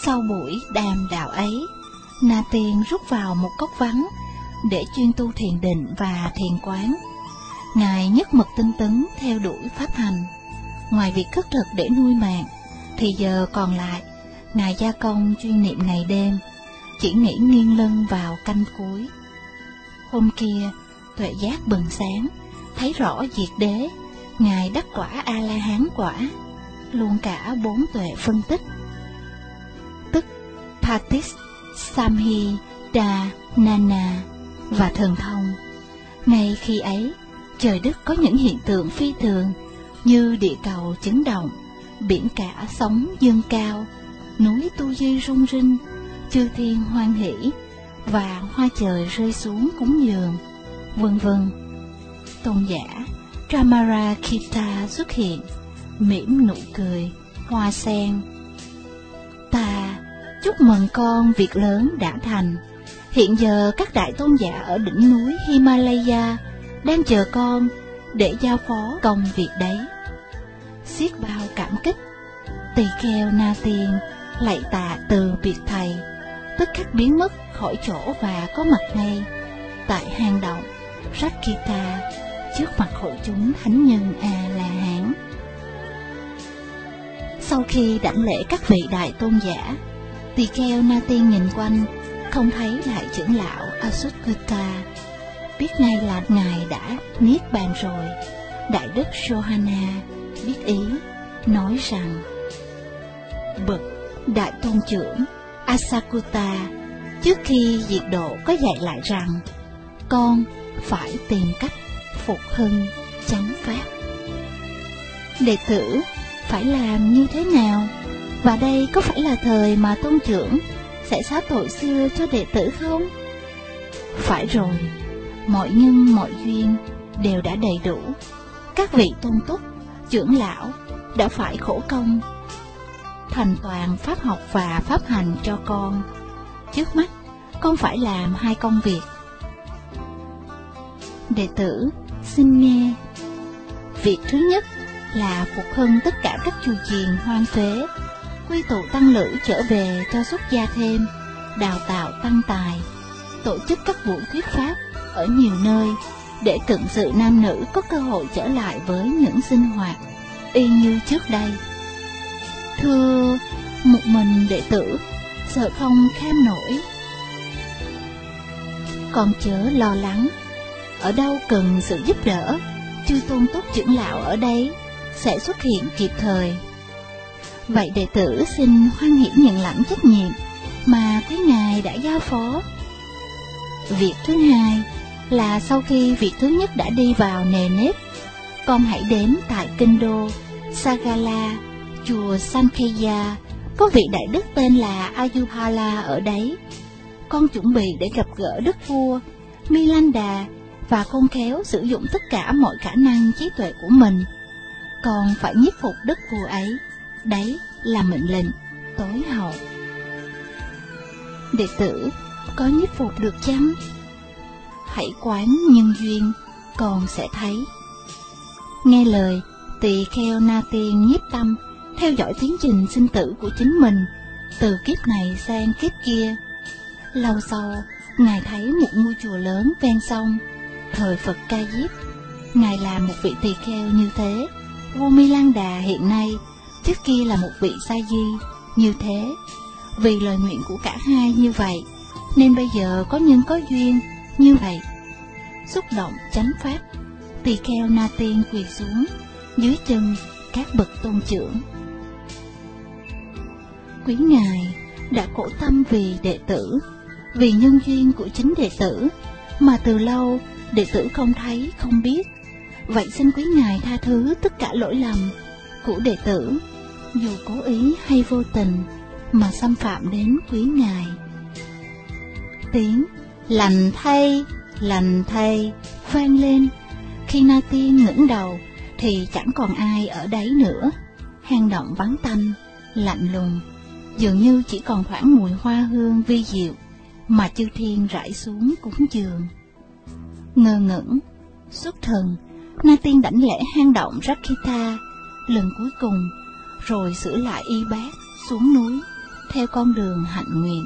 Sau buổi đàm đạo ấy, Na Tiên rút vào một cốc vắng để chuyên tu thiền định và thiền quán. Ngài nhất mực tinh tấn theo đuổi pháp hành. Ngoài việc khất thực để nuôi mạng, thì giờ còn lại, Ngài gia công chuyên niệm ngày đêm, chỉ nghĩ nghiêng lưng vào canh cuối. Hôm kia, tuệ giác bừng sáng, thấy rõ diệt đế, Ngài đắc quả A-la-hán quả, luôn cả 4 tuệ phân tích, tức Patis, Samhi, Đa, Nana và thần thông. Ngay khi ấy, trời đất có những hiện tượng phi thường như địa cầu chấn động, biển cả sóng dâng cao, núi Tu Di rung rinh, chư thiên hoan hỷ và hoa trời rơi xuống cúng dường, vân vân. Tôn giả Ramarakita xuất hiện, mỉm nụ cười, hoa sen. Ta chúc mừng con việc lớn đã thành. Hiện giờ các đại tôn giả ở đỉnh núi Himalaya đang chờ con để giao phó công việc đấy. Xiết bao cảm kích, tỳ kheo Na Tiên lạy tạ từ biệt thầy, tức khắc biến mất khỏi chỗ và có mặt ngay tại hang động Rakkhita trước mặt hội chúng thánh nhân A-la-hán. Sau khi đảnh lễ các vị đại tôn giả, tỳ kheo Na Tiên nhìn quanh, không thấy đại trưởng lão Asukutta, biết ngay là ngài đã niết bàn rồi. Đại đức Sohana biết ý, nói rằng: bậc đại tôn trưởng Asakutta trước khi diệt độ có dạy lại rằng con phải tìm cách phục hưng chánh pháp. Đệ tử phải làm như thế nào? Và đây có phải là thời mà tôn trưởng sẽ xá tội xưa cho đệ tử không? Phải rồi, mọi nhân mọi duyên đều đã đầy đủ. Các vị tôn túc, trưởng lão đã phải khổ công thành toàn pháp học và pháp hành cho con. Trước mắt, con phải làm 2 công việc. Đệ tử xin nghe. Việc thứ nhất là phục hưng tất cả các chùa chiền hoang phế, quy tụ tăng lữ trở về cho xuất gia thêm, đào tạo tăng tài, tổ chức các buổi thuyết pháp ở nhiều nơi để cận sự nam nữ có cơ hội trở lại với những sinh hoạt y như trước đây. Thưa, một mình đệ tử sợ không kham nổi. Con chớ lo lắng, ở đâu cần sự giúp đỡ, chư tôn túc trưởng lão ở đây sẽ xuất hiện kịp thời. Vậy đệ tử xin hoan hỷ nhận lãnh trách nhiệm mà quý ngài đã giao phó. Việc thứ hai là sau khi việc thứ nhất đã đi vào nề nếp, con hãy đến tại kinh đô Sagala, chùa Sankhya, có vị đại đức tên là Ayupala ở đấy. Con chuẩn bị để gặp gỡ đức vua Milanda và khôn khéo sử dụng tất cả mọi khả năng trí tuệ của mình. Con phải nhiếp phục đức vua ấy, đấy là mệnh lệnh tối hậu. Đệ tử có nhiếp phục được chăng? Hãy quán nhân duyên, con sẽ thấy. Nghe lời, tỳ kheo Na Tiên nhiếp tâm, theo dõi tiến trình sinh tử của chính mình, từ kiếp này sang kiếp kia. Lâu sau, ngài thấy một ngôi chùa lớn ven sông, thời Phật Ca Diếp. Ngài là một vị tỳ kheo như thế. Vua Milanda hiện nay, trước kia là một vị sa di như thế. Vì lời nguyện của cả hai như vậy, nên bây giờ có nhân có duyên như vậy. Xúc động chánh pháp, tỳ kheo Na Tiên quỳ xuống dưới chân các bậc tôn trưởng. Quý ngài đã khổ tâm vì đệ tử, vì nhân duyên của chính đệ tử mà từ lâu đệ tử không thấy không biết. Vậy xin quý ngài tha thứ tất cả lỗi lầm của đệ tử, dù cố ý hay vô tình mà xâm phạm đến quý ngài. Tiếng lành thay vang lên. Khi Na Tiên ngẩng đầu thì chẳng còn ai ở đấy nữa. Hang động vắng tanh, lạnh lùng, dường như chỉ còn thoảng mùi hoa hương vi diệu mà chư thiên rải xuống cúng dường. Ngơ ngẩn, xuất thần, Na Tiên đảnh lễ hang động Rakkhita lần cuối cùng, rồi sửa lại y bát xuống núi theo con đường hạnh nguyện.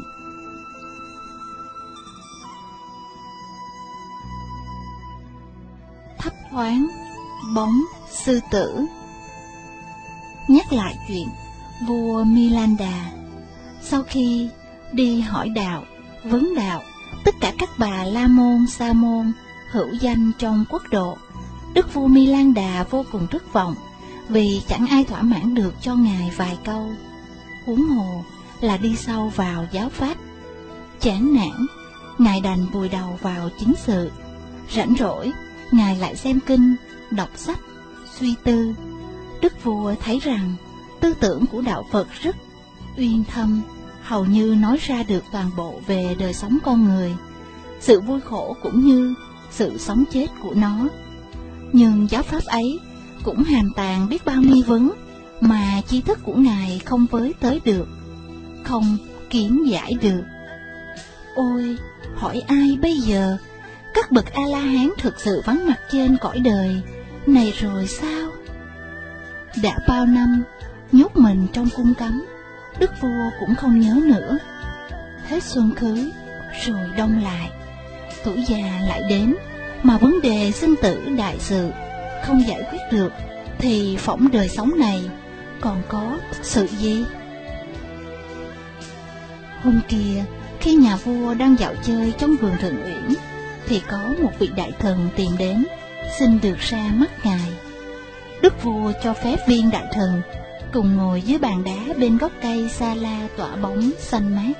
Thấp thoáng bóng sư tử. Nhắc lại chuyện vua Milanda sau khi đi hỏi đạo, vấn đạo tất cả các bà la môn, sa môn hữu danh trong quốc độ, đức vua Milanda vô cùng thất vọng vì chẳng ai thỏa mãn được cho ngài vài câu, huống hồ là đi sâu vào giáo pháp. Chán nản, ngài đành vùi đầu vào chính sự. Rảnh rỗi, ngài lại xem kinh, đọc sách, suy tư. Đức vua thấy rằng tư tưởng của đạo Phật rất uyên thâm, hầu như nói ra được toàn bộ về đời sống con người, sự vui khổ cũng như sự sống chết của nó. Nhưng giáo pháp ấy cũng hàm tàng biết bao nghi vấn mà tri thức của ngài không với tới được, không kiến giải được. Ôi, hỏi ai bây giờ? Các bậc A-la-hán thực sự vắng mặt trên cõi đời này rồi sao? Đã bao năm nhốt mình trong cung cấm, đức vua cũng không nhớ nữa. Hết xuân khứ rồi đông lại, tuổi già lại đến, mà vấn đề sinh tử đại sự không giải quyết được, thì phỏng đời sống này còn có sự gì? Hôm kia, khi nhà vua đang dạo chơi trong vườn Thượng Uyển, thì có một vị đại thần tìm đến, xin được ra mắt ngài. Đức vua cho phép viên đại thần cùng ngồi dưới bàn đá bên gốc cây sa la tỏa bóng xanh mát.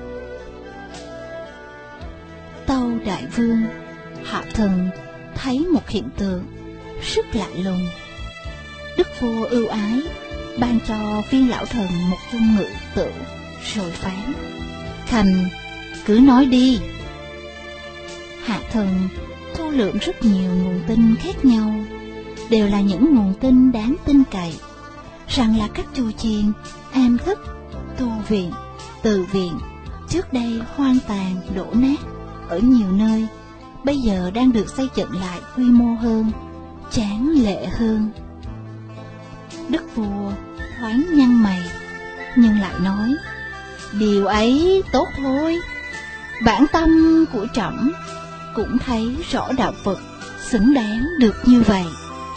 Tâu đại vương, hạ thần thấy một hiện tượng rất lạ lùng. Đức vua ưu ái ban cho viên lão thần một chung ngự tửu, rồi phán: Khanh, cứ nói đi. Hạ thần thu lượm rất nhiều nguồn tin khác nhau, đều là những nguồn tin đáng tin cậy, rằng là các chùa chiền, am thất, tu viện, từ viện trước đây hoang tàn đổ nát ở nhiều nơi, bây giờ đang được xây dựng lại quy mô hơn, tráng lệ hơn. Đức vua thoáng nhăn mày, nhưng lại nói: Điều ấy tốt thôi, bản tâm của trẫm cũng thấy rõ đạo Phật xứng đáng được như vậy.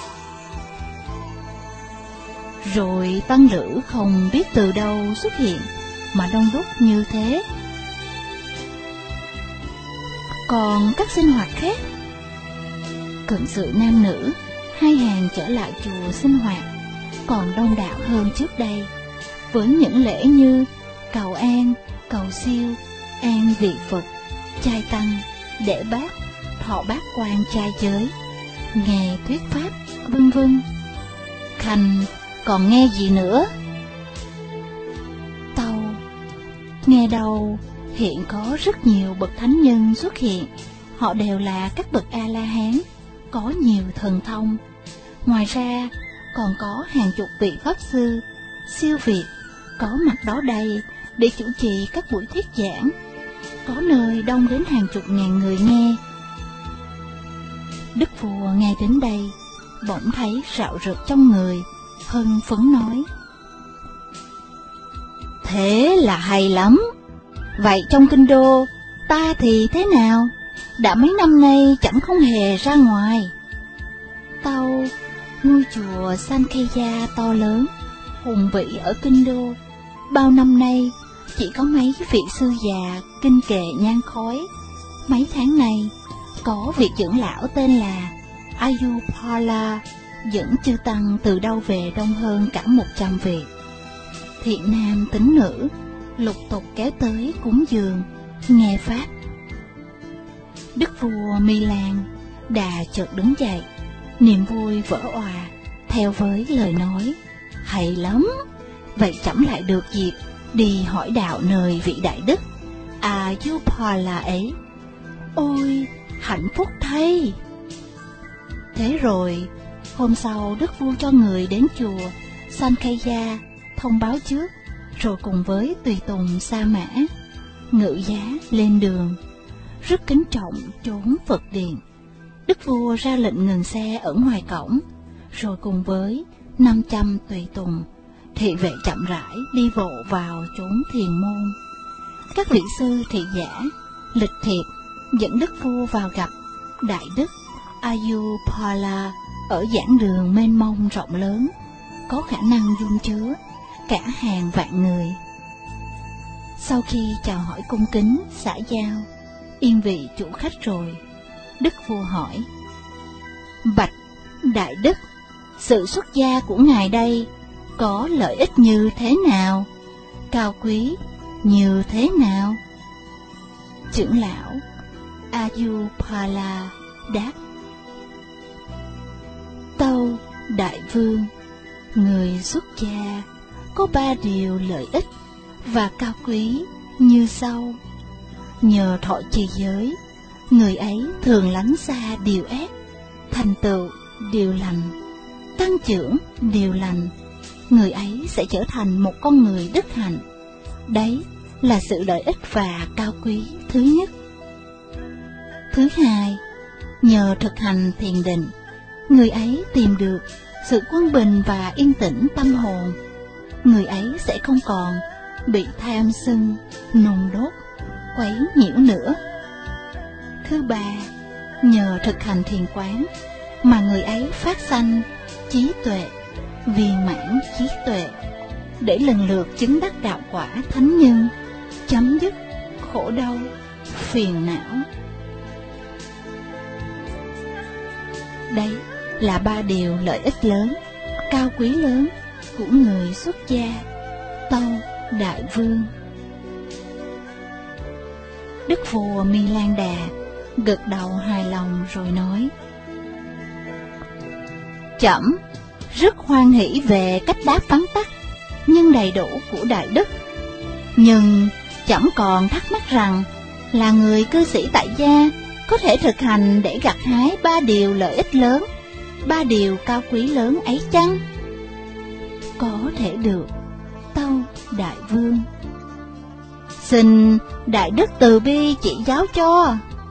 Rồi tăng lữ không biết từ đâu xuất hiện mà đông đúc như thế. Còn các sinh hoạt khác, cận sự nam nữ hai hàng trở lại chùa sinh hoạt còn đông đảo hơn trước đây, với những lễ như cầu an, cầu siêu, an vị Phật, trai tăng, để bát, thọ bát quan trai giới, nghe thuyết pháp, vân vân. Khanh còn nghe gì nữa? Tâu: Nghe đâu hiện có rất nhiều bậc thánh nhân xuất hiện, họ đều là các bậc A-la-hán, có nhiều thần thông. Ngoài ra còn có hàng chục vị pháp sư siêu việt có mặt đó đây để chủ trì các buổi thuyết giảng, có nơi đông đến hàng chục ngàn người nghe. Đức vua nghe đến đây bỗng thấy rạo rực trong người, hưng phấn nói: Thế là hay lắm. Vậy trong kinh đô ta thì thế nào? Đã mấy năm nay chẳng không hề ra ngoài. Tâu: Ngôi chùa Sankhya to lớn, hùng vĩ ở kinh đô, bao năm nay chỉ có mấy vị sư già kinh kệ nhang khói. Mấy tháng này có vị trưởng lão tên là Ayurpala dẫn chư tăng từ đâu về đông hơn cả 100 vị. Thiện nam tín nữ lục tục kéo tới cúng dường, nghe pháp. Đức vua Milan đà chợt đứng dậy, niềm vui vỡ òa, theo với lời nói: Hay lắm, vậy trẫm lại được dịp đi hỏi đạo nơi vị đại đức Ayurpala ấy. Ôi, hạnh phúc thay! Thế rồi, hôm sau đức vua cho người đến chùa Sankhya thông báo trước, rồi cùng với tùy tùng sa mã, ngự giá lên đường. Rất kính trọng trốn Phật điện, đức vua ra lệnh ngừng xe ở ngoài cổng, rồi cùng với 500 tùy tùng thị vệ chậm rãi đi bộ vào chốn thiền môn. Các vị sư thị giả lịch thiệp dẫn đức vua vào gặp đại đức Ayurpala ở giảng đường mênh mông rộng lớn, có khả năng dung chứa cả hàng vạn người. Sau khi chào hỏi cung kính xã giao, yên vị chủ khách rồi, đức vua hỏi: Bạch đại đức, sự xuất gia của ngài đây có lợi ích như thế nào, cao quý như thế nào? Trưởng lão Ayurpala đáp: Tâu đại vương, người xuất gia có 3 điều lợi ích và cao quý như sau. Nhờ thọ trì giới, người ấy thường lánh xa điều ác, thành tựu điều lành, tăng trưởng điều lành. Người ấy sẽ trở thành một con người đức hạnh. Đấy là sự lợi ích và cao quý thứ nhất. Thứ hai, nhờ thực hành thiền định, người ấy tìm được sự quân bình và yên tĩnh tâm hồn. Người ấy sẽ không còn bị tham sân, nung đốt, quấy nhiễu nữa. Thứ ba, nhờ thực hành thiền quán mà người ấy phát sanh trí tuệ, viên mãn trí tuệ, để lần lượt chứng đắc đạo quả thánh nhân, chấm dứt khổ đau, phiền não. Đây là 3 điều lợi ích lớn, cao quý lớn của người xuất gia, tâu đại vương. Đức vua Mi Lan Đà gật đầu hài lòng rồi nói: Trẫm rất hoan hỷ về cách đáp vắn tắt nhưng đầy đủ của đại đức. Nhưng trẫm còn thắc mắc rằng, là người cư sĩ tại gia có thể thực hành để gặt hái 3 điều lợi ích lớn, 3 điều cao quý lớn ấy chăng? Có thể được, tâu đại vương. Xin đại đức từ bi chỉ giáo cho.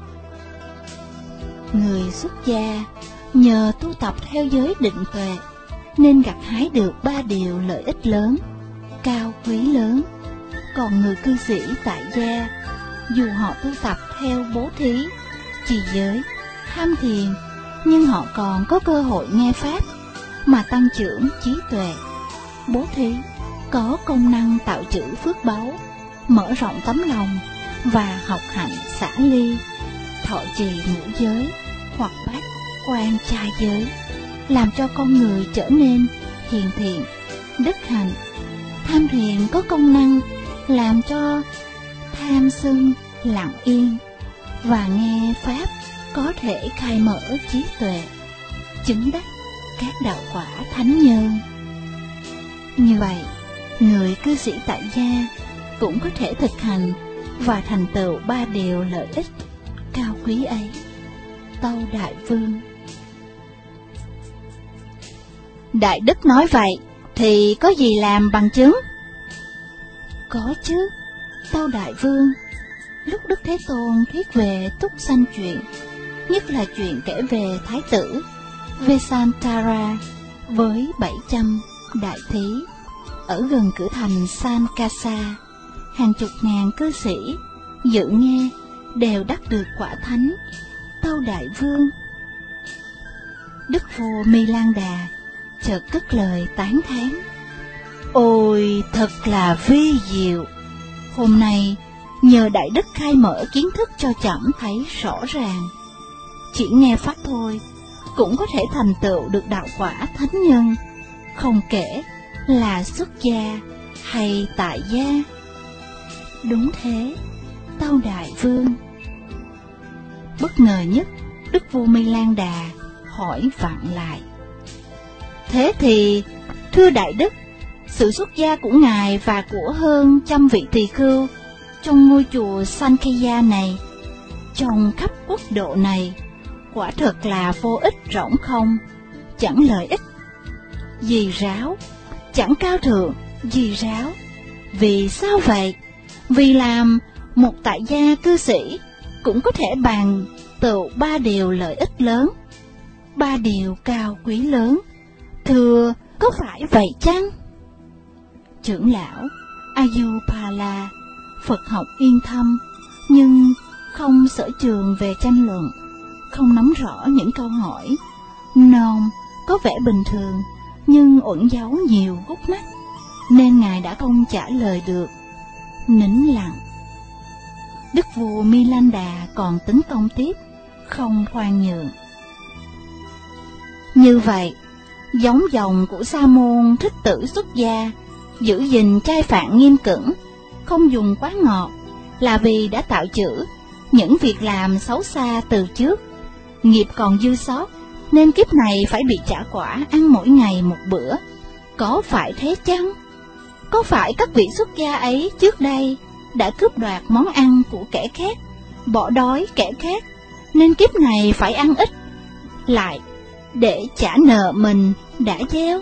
Người xuất gia nhờ tu tập theo giới định tuệ nên gặt hái được 3 điều lợi ích lớn, cao quý lớn. Còn người cư sĩ tại gia, dù họ tu tập theo bố thí, trì giới, tham thiền, nhưng họ còn có cơ hội nghe pháp mà tăng trưởng trí tuệ. Bố thí có công năng tạo trữ phước báu, mở rộng tấm lòng và học hạnh xả ly. Thọ trì ngũ giới hoặc bát quan trai giới làm cho con người trở nên hiền thiện, đức hạnh. Tham thiền có công năng làm cho tham sân lặng yên, và nghe pháp có thể khai mở trí tuệ, chứng đắc các đạo quả thánh nhân. Như vậy, người cư sĩ tại gia cũng có thể thực hành và thành tựu 3 điều lợi ích cao quý ấy, tâu đại vương. Đại đức nói vậy thì có gì làm bằng chứng? Có chứ, tâu đại vương. Lúc Đức Thế Tôn thuyết về túc sanh chuyện, nhất là chuyện kể về Thái tử Vesantara với 700 đại thí ở gần cửa thành Sankasa, hàng chục ngàn cư sĩ dự nghe đều đắc được quả thánh, tâu đại vương. Đức vua Mi Lan Đà chợt cất lời tán thán: Ôi, thật là vi diệu! Hôm nay nhờ đại đức khai mở kiến thức cho trẫm thấy rõ ràng. Chỉ nghe pháp thôi cũng có thể thành tựu được đạo quả thánh nhân, không kể là xuất gia hay tại gia. Đúng thế, tâu đại vương. Bất ngờ nhất, đức vua Mi Lan Đà hỏi vặn lại: Thế thì, thưa đại đức, sự xuất gia của ngài và của hơn 100 vị tỳ khưu trong ngôi chùa Sankhya này, trong khắp quốc độ này, quả thật là vô ích rỗng không, chẳng lợi ích gì ráo, chẳng cao thượng gì ráo. Vì sao vậy? Vì làm một tại gia cư sĩ cũng có thể bàn tựu 3 điều lợi ích lớn, 3 điều cao quý lớn. Thưa, có phải vậy chăng? Trưởng lão Ayurpala Phật học yên thâm, nhưng không sở trường về tranh luận, không nắm rõ những câu hỏi non có vẻ bình thường nhưng ẩn giấu nhiều gút mắt, nên ngài đã không trả lời được. Nín lặng. Đức vua Milanda còn tấn công tiếp, không khoan nhượng. Như vậy, giống dòng của Sa môn Thích Tử xuất gia, giữ gìn trai phạn nghiêm cẩn, không dùng quá ngọt, là vì đã tạo chữ những việc làm xấu xa từ trước, nghiệp còn dư sót, nên kiếp này phải bị trả quả ăn mỗi ngày một bữa. Có phải thế chăng? Có phải các vị xuất gia ấy trước đây đã cướp đoạt món ăn của kẻ khác, bỏ đói kẻ khác, nên kiếp này phải ăn ít lại để trả nợ mình đã gieo?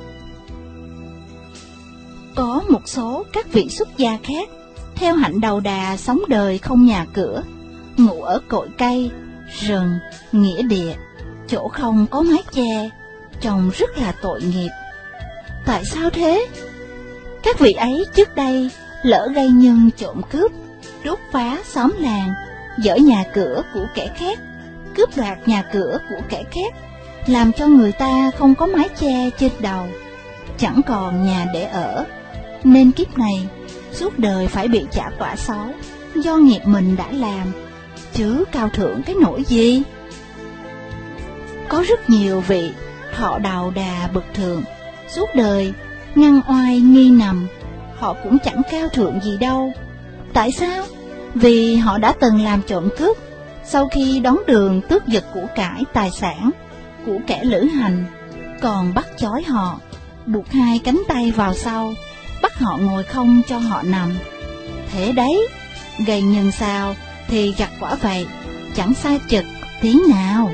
Có một số các vị xuất gia khác theo hạnh đầu đà sống đời không nhà cửa, ngủ ở cội cây, rừng, nghĩa địa, chỗ không có mái che, trông rất là tội nghiệp. Tại sao thế? Các vị ấy trước đây lỡ gây nhân trộm cướp, đốt phá xóm làng, dỡ nhà cửa của kẻ khác, cướp đoạt nhà cửa của kẻ khác, làm cho người ta không có mái che trên đầu, chẳng còn nhà để ở, nên kiếp này suốt đời phải bị trả quả xấu do nghiệp mình đã làm, chứ cao thượng cái nỗi gì. Có rất nhiều vị thọ đầu đà bậc thượng, suốt đời ngăn oai nghi nằm, họ cũng chẳng cao thượng gì đâu. Tại sao? Vì họ đã từng làm trộm cướp, sau khi đón đường tước giật của cải tài sản của kẻ lữ hành, còn bắt chói họ, buộc hai cánh tay vào sau, bắt họ ngồi không cho họ nằm. Thế đấy, gây nhân sao thì gặt quả vậy, chẳng sai chực tí nào.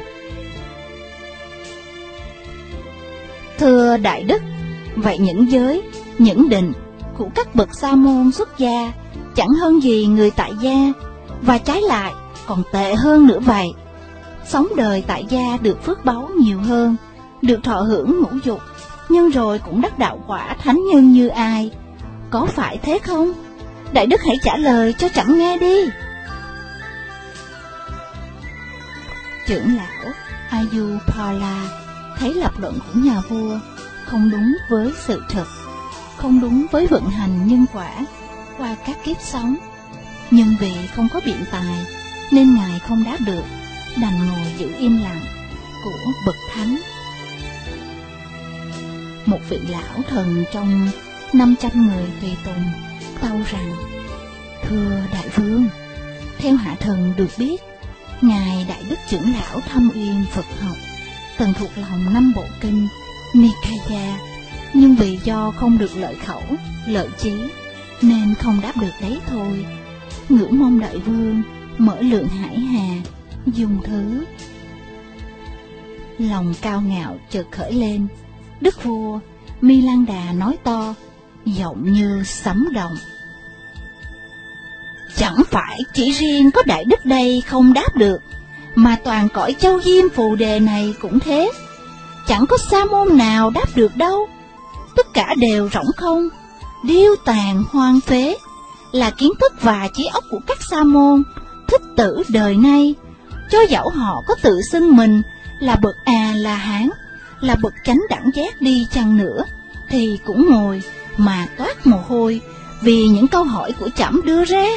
Thưa Đại Đức, vậy những giới, những định của các bậc sa môn xuất gia chẳng hơn gì người tại gia, và trái lại còn tệ hơn nữa vậy. Sống đời tại gia được phước báu nhiều hơn, được thọ hưởng ngũ dục, nhưng rồi cũng đắc đạo quả thánh nhân như ai. Có phải thế không? Đại Đức hãy trả lời cho trẫm nghe đi. Trưởng lão Ayurpala thấy lập luận của nhà vua không đúng với sự thật, không đúng với vận hành nhân quả qua các kiếp sống, nhưng vì không có biện tài nên ngài không đáp được, đành ngồi giữ im lặng của bậc thánh. Một vị lão thần trong 500 người tùy tùng tâu rằng: Thưa đại vương, theo hạ thần được biết, ngài Đại Đức trưởng lão thâm uyên Phật học, từng thuộc lòng 5 bộ kinh Nikaya, nhưng vì do không được lợi khẩu, lợi trí, nên không đáp được đấy thôi. Ngưỡng mong đại vương mở lượng hải hà, dùng thứ. Lòng cao ngạo chợt khởi lên, đức vua Milanda nói to, giọng như sấm động: Chẳng phải chỉ riêng có Đại Đức đây không đáp được, mà toàn cõi Châu Diêm Phù Đề này cũng thế. Chẳng có sa môn nào đáp được đâu. Tất cả đều rỗng không, điêu tàn hoang phế, là kiến thức và trí óc của các sa môn Thích Tử đời nay. Cho dẫu họ có tự xưng mình là bậc A-la-hán, là bậc chánh đẳng giác đi chăng nữa, thì cũng ngồi mà toát mồ hôi vì những câu hỏi của trẫm đưa ra.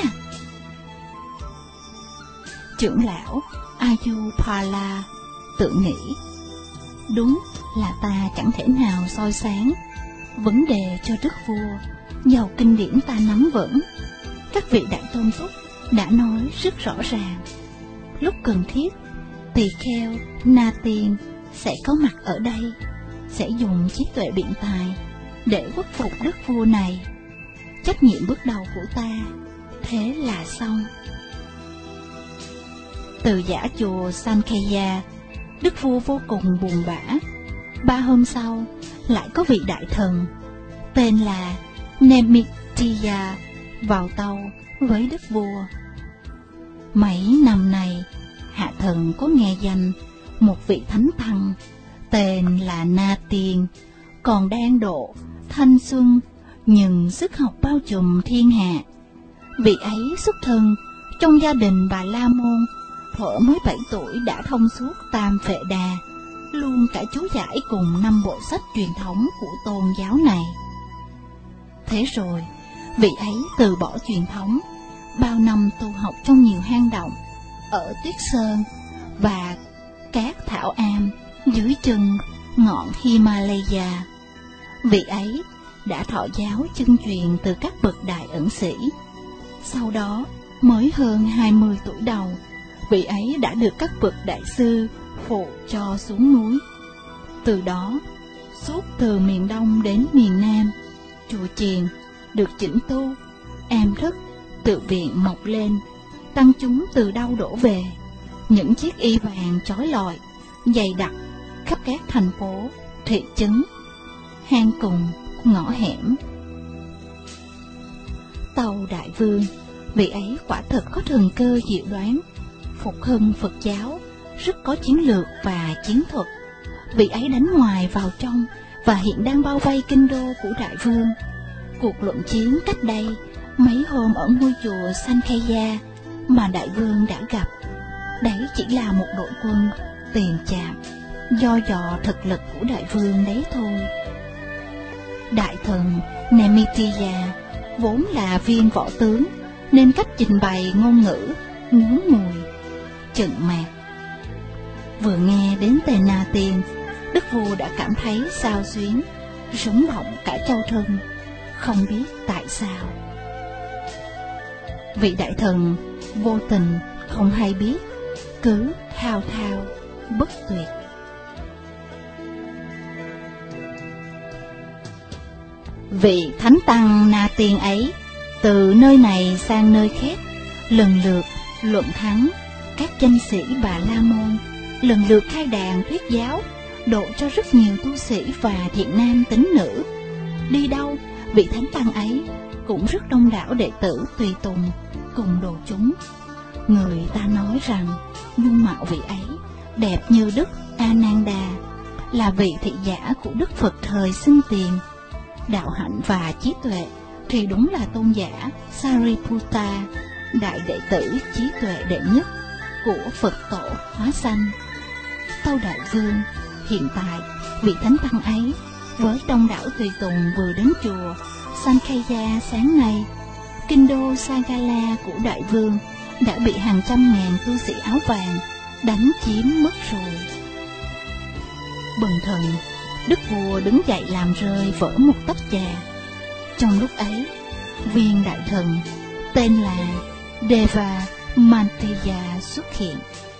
Trưởng lão Ayurpala tự nghĩ, đúng là ta chẳng thể nào soi sáng vấn đề cho đức vua, dầu kinh điển ta nắm vững. Các vị đại tôn túc đã nói rất rõ ràng, lúc cần thiết tỳ kheo Na Tiên sẽ có mặt ở đây, sẽ dùng trí tuệ biện tài để khuất phục đức vua này. Trách nhiệm bước đầu của ta thế là xong. Từ giả chùa Sankhya, đức vua vô cùng buồn bã. 3 hôm sau, lại có vị đại thần tên là Nemitya vào tâu với đức vua. Mấy năm này, hạ thần có nghe danh một vị thánh tăng tên là Na Tiên, còn đang độ thanh xuân, nhưng sức học bao trùm thiên hạ. Vị ấy xuất thân trong gia đình bà La Môn, thuở mới 7 tuổi đã thông suốt Tam Phệ Đà, luôn cả chú giải cùng 5 bộ sách truyền thống của tôn giáo này. Thế rồi, vị ấy từ bỏ truyền thống, bao năm tu học trong nhiều hang động, ở Tuyết Sơn và các thảo am dưới chân ngọn Himalaya. Vị ấy đã thọ giáo chân truyền từ các bậc đại ẩn sĩ. Sau đó, mới hơn 20 tuổi đầu, vị ấy đã được các bậc đại sư phụ cho xuống núi. Từ đó, suốt từ miền Đông đến miền Nam, chùa chiền được chỉnh tu, am thức, tự viện mọc lên, tăng chúng từ đâu đổ về. Những chiếc y vàng chói lọi, dày đặc khắp các thành phố, thị trấn, hang cùng, ngõ hẻm. Tâu Đại Vương, vị ấy quả thật có thần cơ diệu đoán, phục hưng Phật giáo, rất có chiến lược và chiến thuật. Vị ấy đánh ngoài vào trong và hiện đang bao vây kinh đô của Đại Vương. Cuộc luận chiến cách đây mấy hôm ở ngôi chùa Sankhya mà Đại Vương đã gặp, đấy chỉ là một đội quân tiền chạm, do dò thực lực của Đại Vương đấy thôi. Đại thần Nemitya vốn là viên võ tướng, nên cách trình bày ngôn ngữ ngứa mùi, chận mạc. Vừa nghe đến tên Na Tiên, đức vua đã cảm thấy xao xuyến, rúng động cả châu thân, không biết tại sao. Vị đại thần vô tình không hay biết, cứ thao thao bất tuyệt. Vị thánh tăng Na Tiên ấy từ nơi này sang nơi khác, lần lượt luận thắng các danh sĩ Bà La Môn, lần lượt khai đàn thuyết giáo, độ cho rất nhiều tu sĩ và thiện nam tín nữ. Đi đâu, vị thánh tăng ấy cũng rất đông đảo đệ tử tùy tùng cùng đồ chúng. Người ta nói rằng dung mạo vị ấy đẹp như Đức A Nan Đà, là vị thị giả của Đức Phật thời xưng tiền. Đạo hạnh và trí tuệ thì đúng là tôn giả Sariputta, đại đệ tử trí tuệ đệ nhất của Phật tổ hóa sanh. Tâu Đại Vương, hiện tại vị thánh tăng ấy với đông đảo tùy tùng vừa đến chùa Sankhya sáng nay. Kinh đô Sagala của Đại Vương đã bị hàng trăm ngàn tu sĩ áo vàng đánh chiếm mất rồi. Bần thần, đức vua đứng dậy làm rơi vỡ một tách trà. Trong lúc ấy, viên đại thần tên là Deva Mantiya xuất hiện.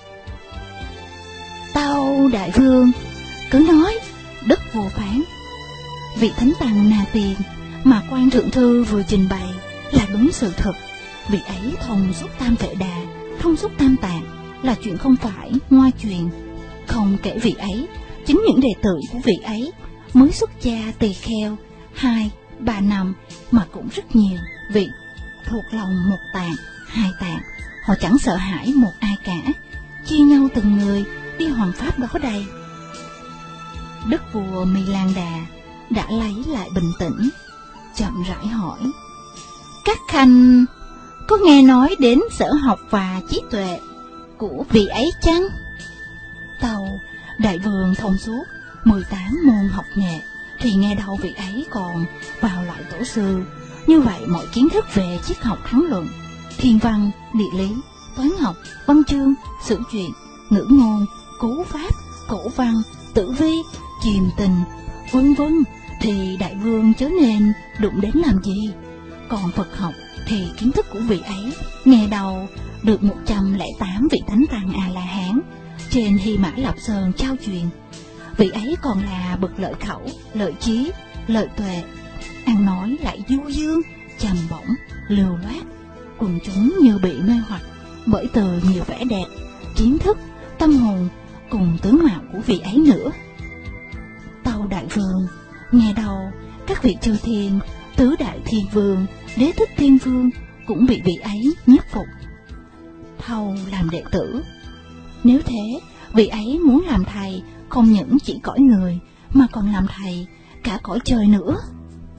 Tâu Đại Vương, cứ nói, đức vua phán. Vị thánh tăng Na Tiên mà quan thượng thư vừa trình bày là đúng sự thật. Vị ấy thông suốt Tam Vệ Đà, thông suốt Tam Tạng, là chuyện không phải ngoa truyền. Không kể vị ấy, chính những đệ tử của vị ấy mới xuất gia tỳ kheo 2-3 năm mà cũng rất nhiều vị thuộc lòng một tạng, hai tạng. Họ chẳng sợ hãi một ai cả, chia nhau từng người đi hoằng pháp đó đây. Đức vua Milan-đà đã lấy lại bình tĩnh, chậm rãi hỏi: các khanh có nghe nói đến sở học và trí tuệ của vị ấy chăng? Tâu Đại Vương thông suốt 18 môn học nghệ, thì nghe đâu vị ấy còn vào lại tổ sư. Như vậy mọi kiến thức về triết học thắng luận, thiên văn, địa lý, toán học, văn chương, sử truyện, ngữ ngôn, cú pháp, cổ văn, tử vi, chiềm tình, vân vân, thì Đại Vương chớ nên đụng đến làm gì. Còn Phật học thì kiến thức của vị ấy nghe đầu được 108 vị thánh tăng A-la-hán trên Hy Mã Lạp Sơn trao truyền. Vị ấy còn là bậc lợi khẩu, lợi trí, lợi tuệ, ăn nói lại du dương, trầm bổng, lưu loát. Quần chúng như bị mê hoặc bởi từ nhiều vẻ đẹp, kiến thức, tâm hồn cùng tướng mạo của vị ấy nữa. Tâu Đại Vương, nghe đầu các vị chư thiên, tứ đại thiên vương, đế thích thiên vương cũng bị vị ấy nhiếp phục, thâu làm đệ tử. Nếu thế, vị ấy muốn làm thầy không những chỉ cõi người mà còn làm thầy cả cõi trời nữa.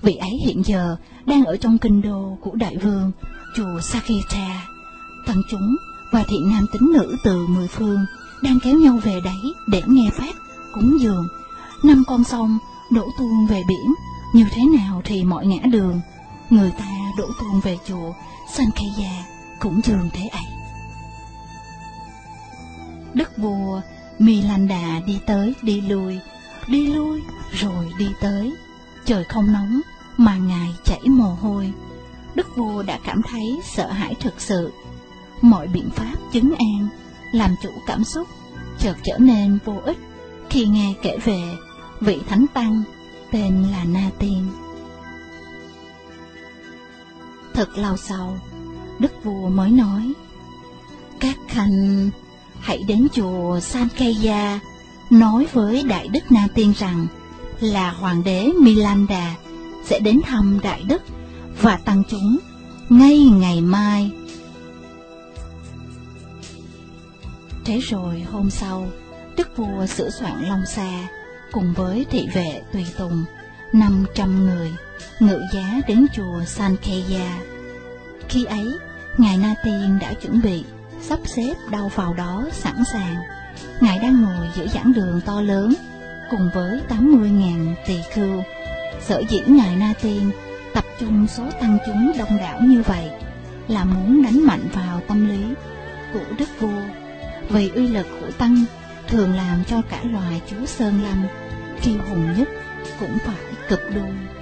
Vị ấy hiện giờ đang ở trong kinh đô của đại vương, chùa Saketa. Tăng chúng và thiện nam tín nữ từ 10 phương đang kéo nhau về đấy để nghe pháp cúng dường. 5 con sông đổ tuôn về biển, như thế nào thì mọi ngã đường người ta đổ tuôn về chùa Sankheya cũng dường thế ấy. Đức vua Milanda đi tới đi lui rồi đi tới. Trời không nóng mà ngài chảy mồ hôi. Đức vua đã cảm thấy sợ hãi thực sự. Mọi biện pháp trấn an, làm chủ cảm xúc chợt trở nên vô ích khi nghe kể về vị thánh tăng tên là Na Tiên. Thật lâu sau, đức vua mới nói: các khanh hãy đến chùa Sankheya nói với đại đức Na Tiên rằng là hoàng đế Milanda sẽ đến thăm đại đức và tăng chúng ngay ngày mai. Thế rồi hôm sau, đức vua sửa soạn long xa cùng với thị vệ tùy tùng 500 người ngự giá đến chùa Sankheya. Khi ấy, ngài Na Tiên đã chuẩn bị sắp xếp đâu vào đó sẵn sàng. Ngài đang ngồi giữa giảng đường to lớn cùng với 80.000 tỳ khưu. Sở dĩ ngài Na Tiên tập trung số tăng chúng đông đảo như vậy là muốn đánh mạnh vào tâm lý của đức vua, vì uy lực của tăng thường làm cho cả loài chúa Sơn Lâm kiêu hùng nhất cũng phải cực đuôi.